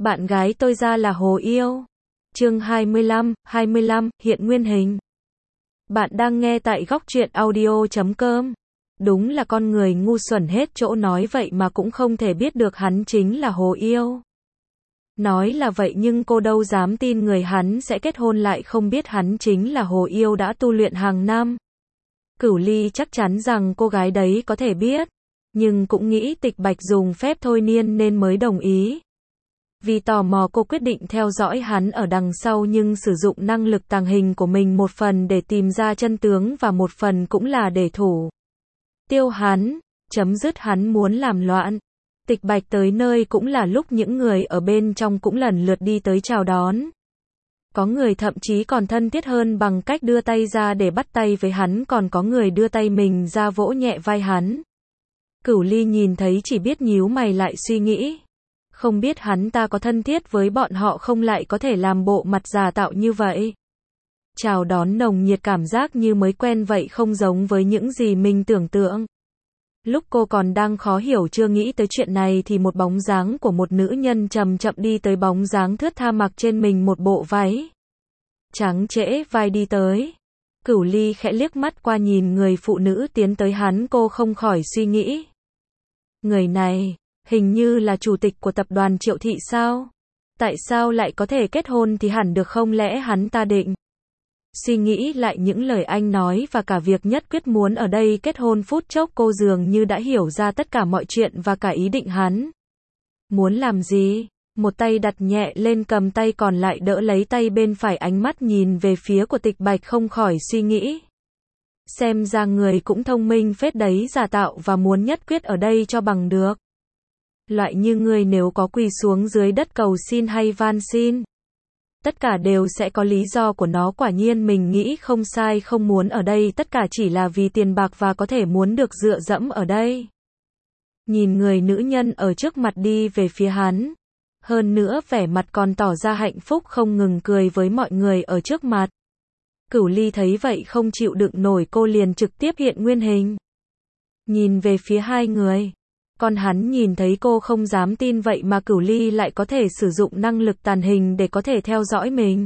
Bạn gái tôi ra là hồ yêu. Chương 25, hiện nguyên hình. Bạn đang nghe tại góc truyện audio.com. Đúng là con người ngu xuẩn hết chỗ nói vậy mà cũng không thể biết được hắn chính là hồ yêu. Nói là vậy nhưng cô đâu dám tin người hắn sẽ kết hôn lại không biết hắn chính là hồ yêu đã tu luyện hàng năm. Cửu Ly chắc chắn rằng cô gái đấy có thể biết, nhưng cũng nghĩ Tịch Bạch dùng phép thôi miên nên mới đồng ý. Vì tò mò cô quyết định theo dõi hắn ở đằng sau nhưng sử dụng năng lực tàng hình của mình một phần để tìm ra chân tướng và một phần cũng là để thủ tiêu hắn, chấm dứt hắn muốn làm loạn. Tịch Bạch tới nơi cũng là lúc những người ở bên trong cũng lần lượt đi tới chào đón. Có người thậm chí còn thân thiết hơn bằng cách đưa tay ra để bắt tay với hắn, còn có người đưa tay mình ra vỗ nhẹ vai hắn. Cửu Ly nhìn thấy chỉ biết nhíu mày lại suy nghĩ. Không biết hắn ta có thân thiết với bọn họ không lại có thể làm bộ mặt giả tạo như vậy. Chào đón nồng nhiệt cảm giác như mới quen vậy không giống với những gì mình tưởng tượng. Lúc cô còn đang khó hiểu chưa nghĩ tới chuyện này thì một bóng dáng của một nữ nhân chậm chậm đi tới, bóng dáng thướt tha mặc trên mình một bộ váy trắng trễ vai đi tới. Cửu Ly khẽ liếc mắt qua nhìn người phụ nữ tiến tới hắn, cô không khỏi suy nghĩ. Người này, hình như là chủ tịch của tập đoàn Triệu Thị sao? Tại sao lại có thể kết hôn thì hẳn được không lẽ hắn ta định. Suy nghĩ lại những lời anh nói và cả việc nhất quyết muốn ở đây kết hôn, phút chốc cô dường như đã hiểu ra tất cả mọi chuyện và cả ý định hắn muốn làm gì. Một tay đặt nhẹ lên cầm tay còn lại đỡ lấy tay bên phải, ánh mắt nhìn về phía của Tịch Bạch không khỏi suy nghĩ. Xem ra người cũng thông minh phết đấy, giả tạo và muốn nhất quyết ở đây cho bằng được. Loại như người nếu có quỳ xuống dưới đất cầu xin hay van xin, tất cả đều sẽ có lý do của nó. Quả nhiên mình nghĩ không sai, không muốn ở đây tất cả chỉ là vì tiền bạc và có thể muốn được dựa dẫm ở đây. Nhìn người nữ nhân ở trước mặt đi về phía hắn, hơn nữa vẻ mặt còn tỏ ra hạnh phúc không ngừng cười với mọi người ở trước mặt. Cửu Ly thấy vậy không chịu đựng nổi, cô liền trực tiếp hiện nguyên hình. Nhìn về phía hai người. Còn hắn nhìn thấy cô không dám tin vậy mà Cửu Ly lại có thể sử dụng năng lực tàng hình để có thể theo dõi mình.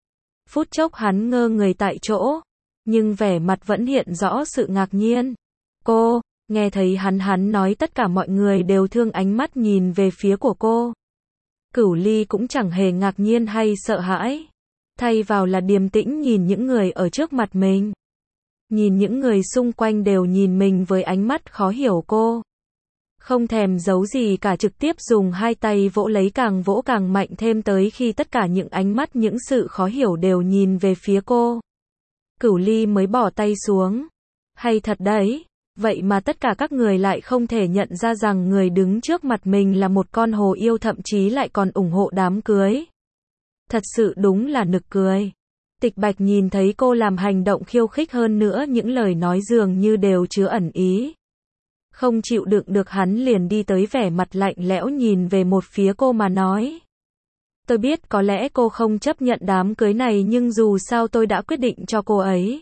Phút chốc hắn ngơ người tại chỗ, nhưng vẻ mặt vẫn hiện rõ sự ngạc nhiên. Cô, nghe thấy hắn nói tất cả mọi người đều thương ánh mắt nhìn về phía của cô. Cửu Ly cũng chẳng hề ngạc nhiên hay sợ hãi. Thay vào là điềm tĩnh nhìn những người ở trước mặt mình. Nhìn những người xung quanh đều nhìn mình với ánh mắt khó hiểu, cô không thèm giấu gì cả, trực tiếp dùng hai tay vỗ lấy, càng vỗ càng mạnh thêm tới khi tất cả những ánh mắt, những sự khó hiểu đều nhìn về phía cô. Cửu Ly mới bỏ tay xuống. Hay thật đấy, vậy mà tất cả các người lại không thể nhận ra rằng người đứng trước mặt mình là một con hồ yêu, thậm chí lại còn ủng hộ đám cưới. Thật sự đúng là nực cười. Tịch Bạch nhìn thấy cô làm hành động khiêu khích, hơn nữa những lời nói dường như đều chứa ẩn ý. Không chịu đựng được hắn liền đi tới, vẻ mặt lạnh lẽo nhìn về một phía cô mà nói. Tôi biết có lẽ cô không chấp nhận đám cưới này nhưng dù sao tôi đã quyết định cho cô ấy.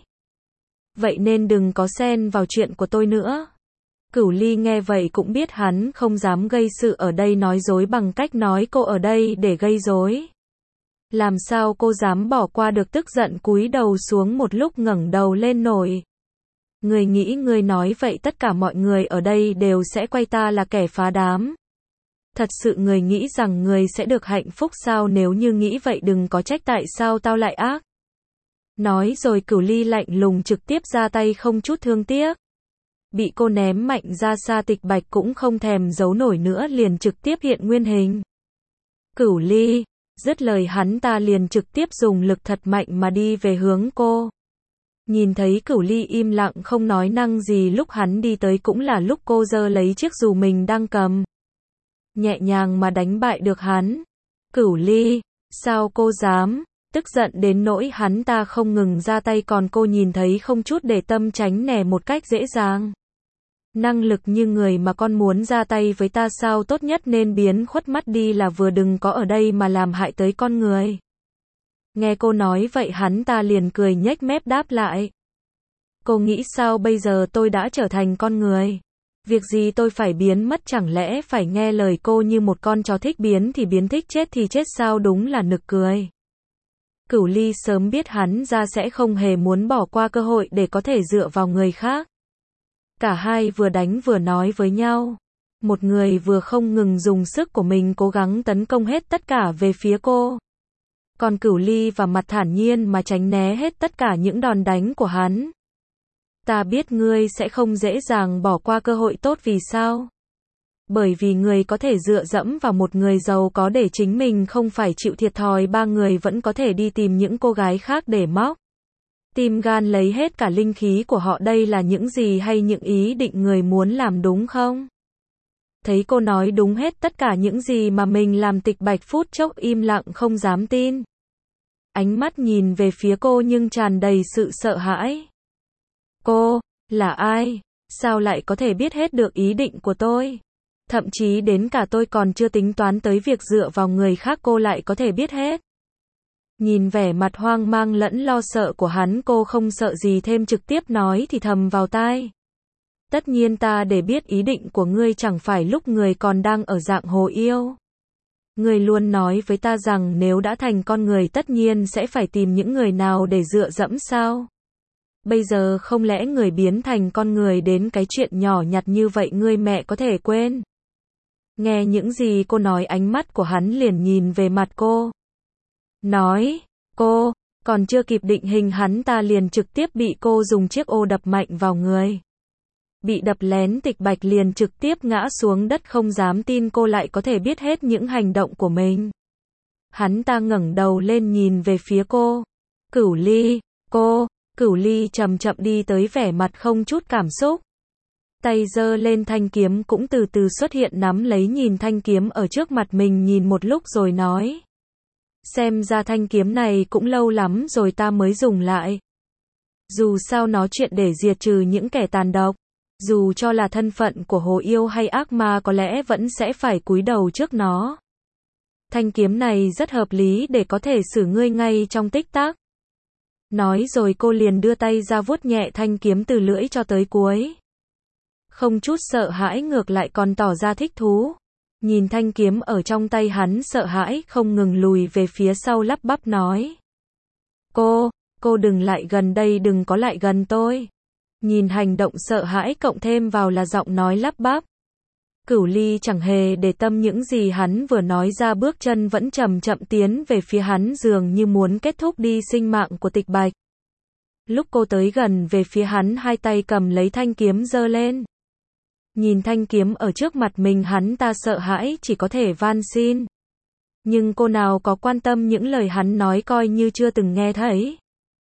Vậy nên đừng có xen vào chuyện của tôi nữa. Cửu Ly nghe vậy cũng biết hắn không dám gây sự ở đây, nói dối bằng cách nói cô ở đây để gây rối. Làm sao cô dám bỏ qua được, tức giận cúi đầu xuống một lúc ngẩng đầu lên nổi. Người nghĩ người nói vậy tất cả mọi người ở đây đều sẽ quay ta là kẻ phá đám. Thật sự người nghĩ rằng người sẽ được hạnh phúc sao? Nếu như nghĩ vậy đừng có trách tại sao tao lại ác. Nói rồi Cửu Ly lạnh lùng trực tiếp ra tay không chút thương tiếc. Bị cô ném mạnh ra xa, Tịch Bạch cũng không thèm giấu nổi nữa liền trực tiếp hiện nguyên hình. Cửu Ly, dứt lời hắn ta liền trực tiếp dùng lực thật mạnh mà đi về hướng cô. Nhìn thấy Cửu Ly im lặng không nói năng gì, lúc hắn đi tới cũng là lúc cô giơ lấy chiếc dù mình đang cầm, nhẹ nhàng mà đánh bại được hắn. Cửu Ly, sao cô dám? Tức giận đến nỗi hắn ta không ngừng ra tay, còn cô nhìn thấy không chút để tâm tránh né một cách dễ dàng. Năng lực như người mà con muốn ra tay với ta sao? Tốt nhất nên biến khuất mắt đi là vừa, đừng có ở đây mà làm hại tới con người. Nghe cô nói vậy hắn ta liền cười nhếch mép đáp lại. Cô nghĩ sao bây giờ tôi đã trở thành con người? Việc gì tôi phải biến mất, chẳng lẽ phải nghe lời cô như một con chó, thích biến thì biến, thích chết thì chết sao, đúng là nực cười. Cửu Ly sớm biết hắn ra sẽ không hề muốn bỏ qua cơ hội để có thể dựa vào người khác. Cả hai vừa đánh vừa nói với nhau. Một người vừa không ngừng dùng sức của mình cố gắng tấn công hết tất cả về phía cô. Còn Cửu Ly và mặt thản nhiên mà tránh né hết tất cả những đòn đánh của hắn. Ta biết ngươi sẽ không dễ dàng bỏ qua cơ hội tốt, vì sao? Bởi vì người có thể dựa dẫm vào một người giàu có để chính mình không phải chịu thiệt thòi, ba người vẫn có thể đi tìm những cô gái khác để móc tim gan lấy hết cả linh khí của họ, đây là những gì hay những ý định người muốn làm, đúng không? Thấy cô nói đúng hết tất cả những gì mà mình làm, Tịch Bạch phút chốc im lặng không dám tin. Ánh mắt nhìn về phía cô nhưng tràn đầy sự sợ hãi. Cô, là ai? Sao lại có thể biết hết được ý định của tôi? Thậm chí đến cả tôi còn chưa tính toán tới việc dựa vào người khác, cô lại có thể biết hết. Nhìn vẻ mặt hoang mang lẫn lo sợ của hắn, cô không sợ gì thêm, trực tiếp nói thì thầm vào tai. Tất nhiên ta để biết ý định của ngươi, chẳng phải lúc người còn đang ở dạng hồ yêu. Ngươi luôn nói với ta rằng nếu đã thành con người tất nhiên sẽ phải tìm những người nào để dựa dẫm sao? Bây giờ không lẽ người biến thành con người đến cái chuyện nhỏ nhặt như vậy ngươi mẹ có thể quên? Nghe những gì cô nói, ánh mắt của hắn liền nhìn về mặt cô. Nói, cô, còn chưa kịp định hình hắn ta liền trực tiếp bị cô dùng chiếc ô đập mạnh vào người. Bị đập lén, Tịch Bạch liền trực tiếp ngã xuống đất, không dám tin cô lại có thể biết hết những hành động của mình. Hắn ta ngẩng đầu lên nhìn về phía cô. Cửu Ly, cô. Cửu Ly chậm chậm đi tới, vẻ mặt không chút cảm xúc. Tay giơ lên, thanh kiếm cũng từ từ xuất hiện, nắm lấy, nhìn thanh kiếm ở trước mặt mình nhìn một lúc rồi nói. Xem ra thanh kiếm này cũng lâu lắm rồi ta mới dùng lại. Dù sao nó chuyện để diệt trừ những kẻ tàn độc. Dù cho là thân phận của hồ yêu hay ác ma có lẽ vẫn sẽ phải cúi đầu trước nó. Thanh kiếm này rất hợp lý để có thể xử ngươi ngay trong tích tắc. Nói rồi cô liền đưa tay ra vuốt nhẹ thanh kiếm từ lưỡi cho tới cuối. Không chút sợ hãi, ngược lại còn tỏ ra thích thú. Nhìn thanh kiếm ở trong tay hắn, sợ hãi không ngừng lùi về phía sau, lắp bắp nói. Cô đừng lại gần đây, đừng có lại gần tôi. Nhìn hành động sợ hãi cộng thêm vào là giọng nói lắp bắp. Cửu Ly chẳng hề để tâm những gì hắn vừa nói ra, bước chân vẫn chậm chậm tiến về phía hắn, dường như muốn kết thúc đi sinh mạng của Tịch Bạch. Lúc cô tới gần về phía hắn, hai tay cầm lấy thanh kiếm giơ lên. Nhìn thanh kiếm ở trước mặt mình, hắn ta sợ hãi chỉ có thể van xin. Nhưng cô nào có quan tâm những lời hắn nói, coi như chưa từng nghe thấy.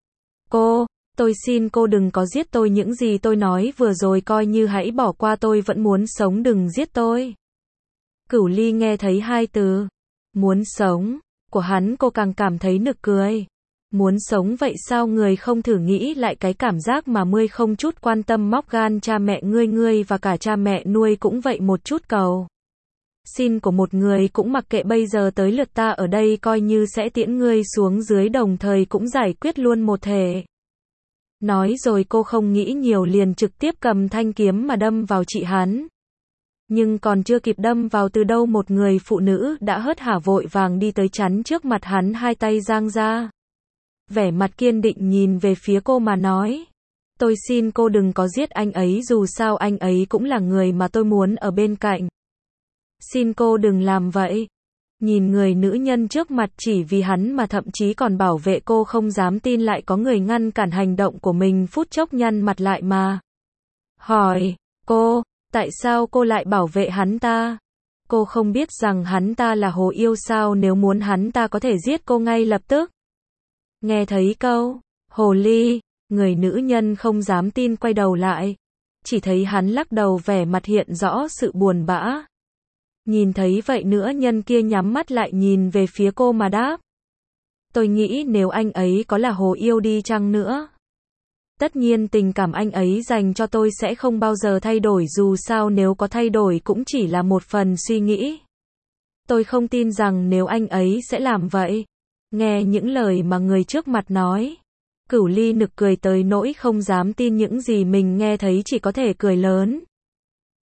Tôi xin cô đừng có giết tôi, những gì tôi nói vừa rồi coi như hãy bỏ qua, tôi vẫn muốn sống, đừng giết tôi. Cửu Ly nghe thấy hai từ muốn sống của hắn, cô càng cảm thấy nực cười. Muốn sống vậy sao, người không thử nghĩ lại cái cảm giác mà ngươi không chút quan tâm móc gan cha mẹ ngươi và cả cha mẹ nuôi cũng vậy, một chút cầu xin của một người cũng mặc kệ, bây giờ tới lượt ta ở đây, coi như sẽ tiễn ngươi xuống dưới, đồng thời cũng giải quyết luôn một thể. Nói rồi cô không nghĩ nhiều, liền trực tiếp cầm thanh kiếm mà đâm vào chị hắn. Nhưng còn chưa kịp đâm vào từ đâu, một người phụ nữ đã hớt hả vội vàng đi tới chắn trước mặt hắn, hai tay giang ra. Vẻ mặt kiên định nhìn về phía cô mà nói. Tôi xin cô đừng có giết anh ấy, dù sao anh ấy cũng là người mà tôi muốn ở bên cạnh. Xin cô đừng làm vậy. Nhìn người nữ nhân trước mặt chỉ vì hắn mà thậm chí còn bảo vệ cô, không dám tin lại có người ngăn cản hành động của mình, phút chốc nhăn mặt lại mà hỏi, tại sao cô lại bảo vệ hắn ta? Cô không biết rằng hắn ta là hồ yêu sao, nếu muốn hắn ta có thể giết cô ngay lập tức. Nghe thấy câu hồ ly, người nữ nhân không dám tin quay đầu lại, chỉ thấy hắn lắc đầu, vẻ mặt hiện rõ sự buồn bã. Nhìn thấy vậy, nữ nhân kia nhắm mắt lại nhìn về phía cô mà đáp. Tôi nghĩ nếu anh ấy có là hồ yêu đi chăng nữa, tất nhiên tình cảm anh ấy dành cho tôi sẽ không bao giờ thay đổi, dù sao nếu có thay đổi cũng chỉ là một phần suy nghĩ. Tôi không tin rằng nếu anh ấy sẽ làm vậy. Nghe những lời mà người trước mặt nói, Cửu Ly nực cười tới nỗi không dám tin những gì mình nghe thấy, chỉ có thể cười lớn.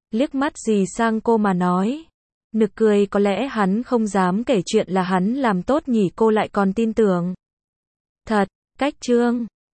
liếc mắt gì sang cô mà nói. Nực cười, có lẽ hắn không dám kể chuyện là hắn làm tốt nhỉ, cô lại còn tin tưởng. Thật, cách chương